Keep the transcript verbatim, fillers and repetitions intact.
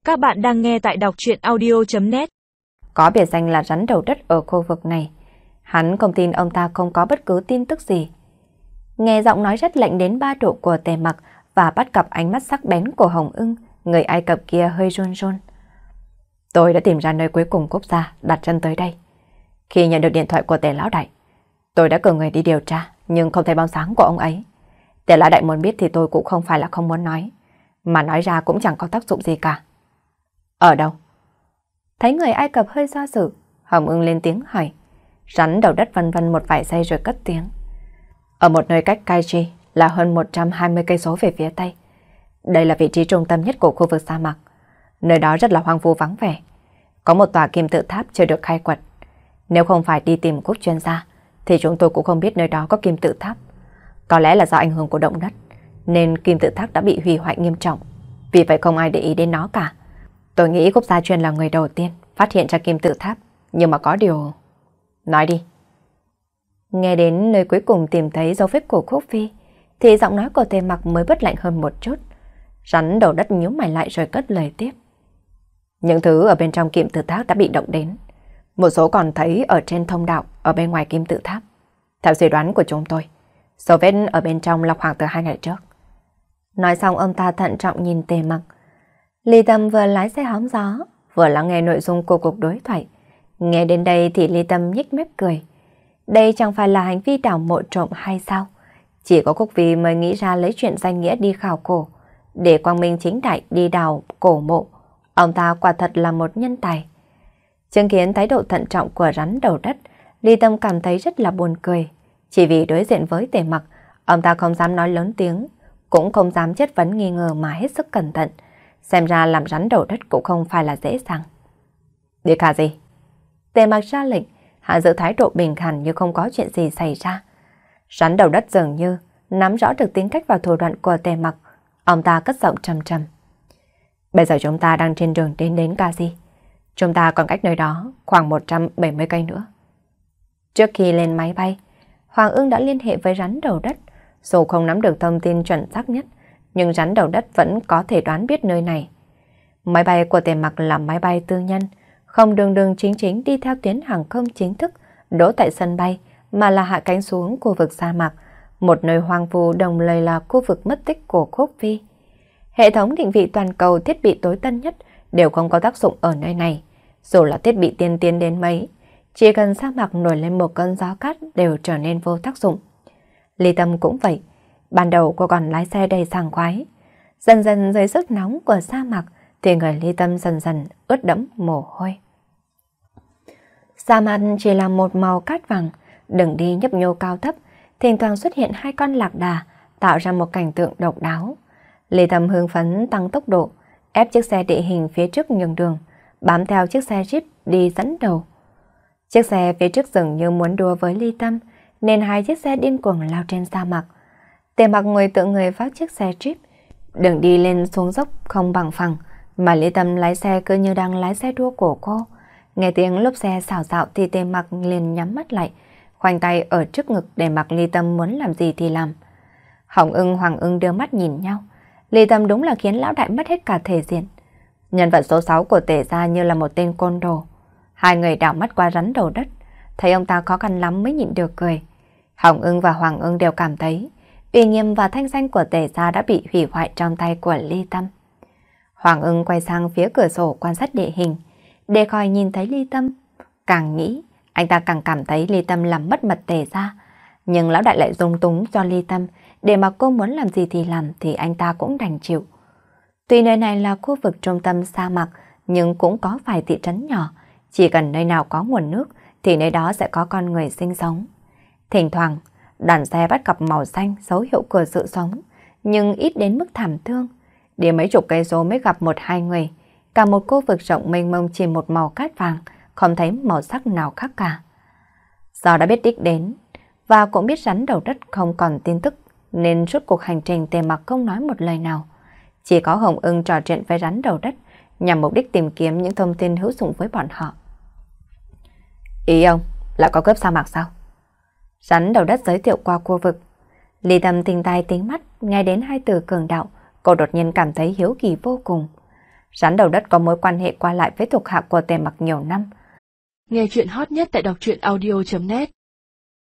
Các bạn đang nghe tại đọc truyện audio chấm net. Có biệt danh là rắn đầu đất ở khu vực này. Hắn không tin ông ta không có bất cứ tin tức gì. Nghe giọng nói rất lạnh đến ba độ của Tề Mặc và bắt gặp ánh mắt sắc bén của Hồng Ưng, người Ai Cập kia hơi run run. Tôi đã tìm ra nơi cuối cùng Cúc Gia đặt chân tới đây. Khi nhận được điện thoại của Tề Lão Đại, tôi đã cử người đi điều tra nhưng không thấy bóng sáng của ông ấy. Tề Lão Đại muốn biết thì tôi cũng không phải là không muốn nói, mà nói ra cũng chẳng có tác dụng gì cả. Ở đâu? Thấy người Ai Cập hơi do dự, Hồng Ưng lên tiếng hỏi. Rắn đầu đất vân vân một vài giây rồi cất tiếng. Ở một nơi cách Kaiji là hơn một trăm hai mươi cây số về phía tây. Đây là vị trí trung tâm nhất của khu vực sa mạc. Nơi đó rất là hoang vu vắng vẻ. Có một tòa kim tự tháp chưa được khai quật. Nếu không phải đi tìm Cúc chuyên gia thì chúng tôi cũng không biết nơi đó có kim tự tháp. Có lẽ là do ảnh hưởng của động đất nên kim tự tháp đã bị hủy hoại nghiêm trọng. Vì vậy không ai để ý đến nó cả. Tôi nghĩ Cúc Gia Chuyên là người đầu tiên phát hiện ra kim tự tháp. Nhưng mà có điều... Nói đi. Nghe đến nơi cuối cùng tìm thấy dấu vết của Cúc Phi thì giọng nói của Tề Mặc mới bớt lạnh hơn một chút. Rắn đầu đất nhíu mày lại rồi cất lời tiếp. Những thứ ở bên trong kim tự tháp đã bị động đến. Một số còn thấy ở trên thông đạo ở bên ngoài kim tự tháp. Theo suy đoán của chúng tôi, dấu vết ở bên trong là khoảng từ hai ngày trước. Nói xong ông ta thận trọng nhìn Tề Mặc. Ly Tâm vừa lái xe hóng gió, vừa lắng nghe nội dung của cuộc đối thoại. Nghe đến đây thì Ly Tâm nhếch mép cười. Đây chẳng phải là hành vi đào mộ trộm hay sao? Chỉ có Cúc Phi mới nghĩ ra lấy chuyện danh nghĩa đi khảo cổ, để quang minh chính đại đi đào cổ mộ. Ông ta quả thật là một nhân tài. Chứng kiến thái độ thận trọng của rắn đầu đất, Ly Tâm cảm thấy rất là buồn cười. Chỉ vì đối diện với Tề Mặc, ông ta không dám nói lớn tiếng, cũng không dám chất vấn nghi ngờ mà hết sức cẩn thận. Xem ra làm rắn đầu đất cũng không phải là dễ dàng. Đi cả gì? Tề Mặc ra lệnh, hạ giữ thái độ bình thản như không có chuyện gì xảy ra. Rắn đầu đất dường như nắm rõ được tính cách và thủ đoạn của Tề Mặc. Ông ta cất giọng trầm trầm. Bây giờ chúng ta đang trên đường đến đến Kaji. Chúng ta còn cách nơi đó khoảng một trăm bảy mươi cây nữa. Trước khi lên máy bay, Hoàng Ưng đã liên hệ với rắn đầu đất. Dù không nắm được thông tin chuẩn xác nhất, nhưng rắn đầu đất vẫn có thể đoán biết nơi này. Máy bay của Tề Mặc là máy bay tư nhân, không đường đường chính chính đi theo tuyến hàng không chính thức đỗ tại sân bay, mà là hạ cánh xuống khu vực sa mạc, một nơi hoang vu đồng lời là khu vực mất tích của Cúc Phi. Hệ thống định vị toàn cầu thiết bị tối tân nhất đều không có tác dụng ở nơi này. Dù là thiết bị tiên tiến đến mấy, chỉ cần sa mạc nổi lên một cơn gió cát đều trở nên vô tác dụng. Ly Tâm cũng vậy. Ban đầu cô còn lái xe đầy sảng khoái. Dần dần dưới sức nóng của sa mạc thì người Ly Tâm dần dần ướt đẫm mồ hôi. Sa mạc chỉ là một màu cát vàng, đường đi nhấp nhô cao thấp, thỉnh thoảng xuất hiện hai con lạc đà, tạo ra một cảnh tượng độc đáo. Ly Tâm hưng phấn tăng tốc độ, ép chiếc xe địa hình phía trước nhường đường, bám theo chiếc xe Jeep đi dẫn đầu. Chiếc xe phía trước dường như muốn đua với Ly Tâm, nên hai chiếc xe điên cuồng lao trên sa mạc. Tề Mặc ngồi tựa người vào chiếc xe Jeep, đường đi lên xuống dốc không bằng phẳng, mà Ly Tâm lái xe cứ như đang lái xe đua của cô. Nghe tiếng lốp xe xào xạo thì Tề Mặc liền nhắm mắt lại, khoanh tay ở trước ngực để mặc Ly Tâm muốn làm gì thì làm. Hồng Ưng, Hoàng Ưng đưa mắt nhìn nhau. Ly Tâm đúng là khiến lão đại mất hết cả thể diện. Nhân vật số sáu của Tề gia như là một tên côn đồ. Hai người đảo mắt qua rắn đầu đất, thấy ông ta khó khăn lắm mới nhịn được cười. Hồng Ưng và Hoàng Ưng đều cảm thấy uy nghiêm và thanh danh của Tề gia đã bị hủy hoại trong tay của Ly Tâm. Hoàng Ưng quay sang phía cửa sổ quan sát địa hình, để khỏi nhìn thấy Ly Tâm. Càng nghĩ, anh ta càng cảm thấy Ly Tâm làm mất mật Tề gia. Nhưng lão đại lại dung túng cho Ly Tâm, để mà cô muốn làm gì thì làm thì anh ta cũng đành chịu. Tuy nơi này là khu vực trung tâm sa mạc, nhưng cũng có vài thị trấn nhỏ. Chỉ cần nơi nào có nguồn nước thì nơi đó sẽ có con người sinh sống. Thỉnh thoảng, đoàn xe bắt gặp màu xanh dấu hiệu của sự sống, nhưng ít đến mức thảm thương. Đi mấy chục cây số mới gặp một hai người. Cả một khu vực rộng mênh mông chỉ một màu cát vàng, không thấy màu sắc nào khác cả. Do đã biết đích đến, và cũng biết rắn đầu đất không còn tin tức, nên suốt cuộc hành trình Tề Mặc không nói một lời nào. Chỉ có Hồng Ưng trò chuyện với rắn đầu đất, nhằm mục đích tìm kiếm những thông tin hữu dụng với bọn họ. Ý ông là có cướp sa mạc sao? Rắn đầu đất giới thiệu qua khu vực. Ly Tâm tinh tai tính mắt, nghe đến hai từ cường đạo, cô đột nhiên cảm thấy hiếu kỳ vô cùng. Rắn đầu đất có mối quan hệ qua lại với thuộc hạ của Tề Mặc nhiều năm. Nghe chuyện hot nhất tại đọc truyện audio chấm net